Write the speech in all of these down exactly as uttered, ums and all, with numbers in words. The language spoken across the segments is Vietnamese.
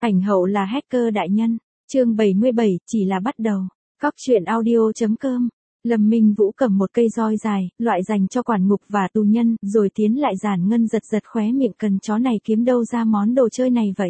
Ảnh hậu là hacker đại nhân. Chương bảy mươi bảy, chỉ là bắt đầu. Cóc truyện audio chấm com. Lâm Minh Vũ cầm một cây roi dài, loại dành cho quản ngục và tù nhân, rồi tiến lại Giản Ngân giật giật khóe miệng, cần chó này kiếm đâu ra món đồ chơi này vậy.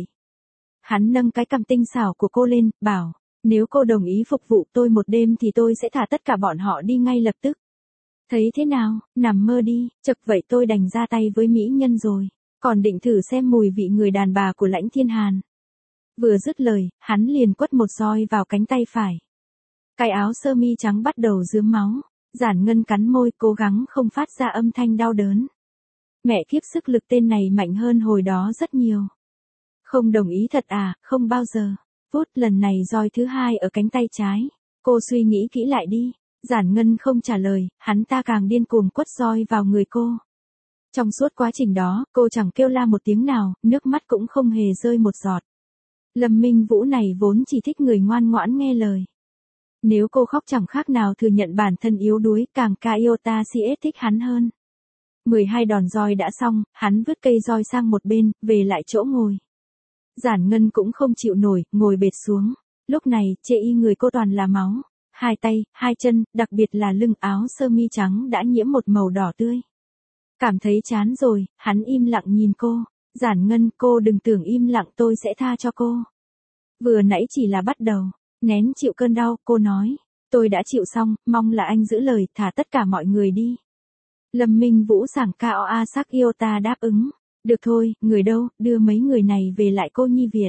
Hắn nâng cái cằm tinh xảo của cô lên, bảo, nếu cô đồng ý phục vụ tôi một đêm thì tôi sẽ thả tất cả bọn họ đi ngay lập tức. Thấy thế nào, nằm mơ đi, chật vậy tôi đành ra tay với mỹ nhân rồi, còn định thử xem mùi vị người đàn bà của Lãnh Thiên Hàn. Vừa dứt lời, hắn liền quất một roi vào cánh tay phải. Cái áo sơ mi trắng bắt đầu rướm máu, Giản Ngân cắn môi cố gắng không phát ra âm thanh đau đớn. Mẹ kiếp, sức lực tên này mạnh hơn hồi đó rất nhiều. Không đồng ý thật à, không bao giờ. Vút, lần này roi thứ hai ở cánh tay trái. Cô suy nghĩ kỹ lại đi. Giản Ngân không trả lời, hắn ta càng điên cuồng quất roi vào người cô. Trong suốt quá trình đó, cô chẳng kêu la một tiếng nào, nước mắt cũng không hề rơi một giọt. Lâm Minh Vũ này vốn chỉ thích người ngoan ngoãn nghe lời. Nếu cô khóc chẳng khác nào thừa nhận bản thân yếu đuối, càng ca Iota si ét thích hắn hơn. mười hai đòn roi đã xong, hắn vứt cây roi sang một bên, về lại chỗ ngồi. Giản Ngân cũng không chịu nổi, ngồi bệt xuống. Lúc này, chê y người cô toàn là máu. Hai tay, hai chân, đặc biệt là lưng áo sơ mi trắng đã nhiễm một màu đỏ tươi. Cảm thấy chán rồi, hắn im lặng nhìn cô. Giản Ngân, cô đừng tưởng im lặng tôi sẽ tha cho cô. Vừa nãy chỉ là bắt đầu. Nén chịu cơn đau, cô nói. Tôi đã chịu xong, mong là anh giữ lời, thả tất cả mọi người đi. Lâm Minh Vũ sảng ca o a sắc Iota đáp ứng. Được thôi, người đâu, đưa mấy người này về lại cô nhi viện.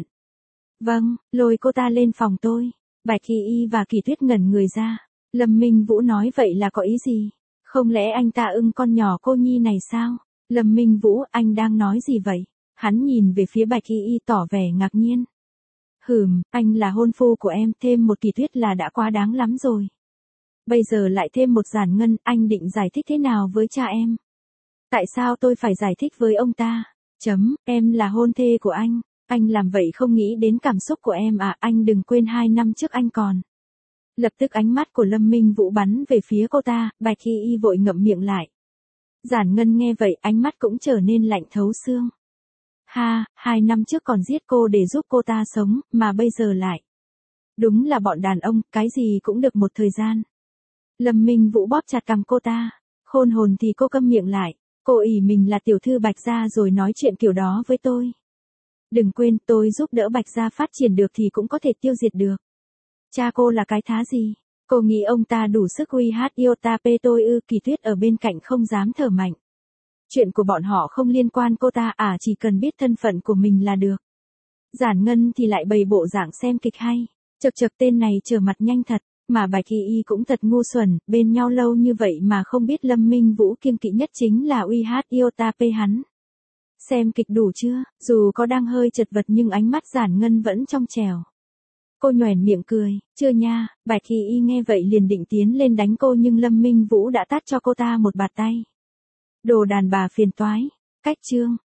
Vâng, lôi cô ta lên phòng tôi. Bạch Kỳ Y và Kỳ Tuyết ngẩn người ra. Lâm Minh Vũ nói vậy là có ý gì? Không lẽ anh ta ưng con nhỏ cô nhi này sao? Lâm Minh Vũ, anh đang nói gì vậy? Hắn nhìn về phía Bạch Kỳ Y tỏ vẻ ngạc nhiên. Hừm, anh là hôn phu của em, thêm một Kỳ Tuyết là đã quá đáng lắm rồi. Bây giờ lại thêm một Giản Ngân, anh định giải thích thế nào với cha em? Tại sao tôi phải giải thích với ông ta? Chấm, em là hôn thê của anh. Anh làm vậy không nghĩ đến cảm xúc của em à, anh đừng quên hai năm trước anh còn. Lập tức ánh mắt của Lâm Minh Vũ bắn về phía cô ta, Bạch Hy Y vội ngậm miệng lại. Giản Ngân nghe vậy, ánh mắt cũng trở nên lạnh thấu xương. Ha, hai năm trước còn giết cô để giúp cô ta sống, mà bây giờ lại. Đúng là bọn đàn ông, cái gì cũng được một thời gian. Lâm Minh Vũ bóp chặt cằm cô ta. Khôn hồn thì cô câm miệng lại. Cô ỷ mình là tiểu thư Bạch gia rồi nói chuyện kiểu đó với tôi. Đừng quên, tôi giúp đỡ Bạch gia phát triển được thì cũng có thể tiêu diệt được. Cha cô là cái thá gì? Cô nghĩ ông ta đủ sức uy hát Iota P tôi ư? Kỳ Tuyết ở bên cạnh không dám thở mạnh. Chuyện của bọn họ không liên quan cô ta à, chỉ cần biết thân phận của mình là được. Giản Ngân thì lại bày bộ dạng xem kịch hay. Chật chật, tên này trở mặt nhanh thật, mà Bạch Kỳ Y cũng thật ngu xuẩn, bên nhau lâu như vậy mà không biết Lâm Minh Vũ kiêng kỵ nhất chính là uy hát Iota P hắn. Xem kịch đủ chưa? Dù có đang hơi chật vật nhưng ánh mắt Giản Ngân vẫn trong trẻo. Cô nhoẻn miệng cười, chưa nha. Bạch Kỳ Y nghe vậy liền định tiến lên đánh cô nhưng Lâm Minh Vũ đã tát cho cô ta một bạt tay. Đồ đàn bà phiền toái. Cách chương.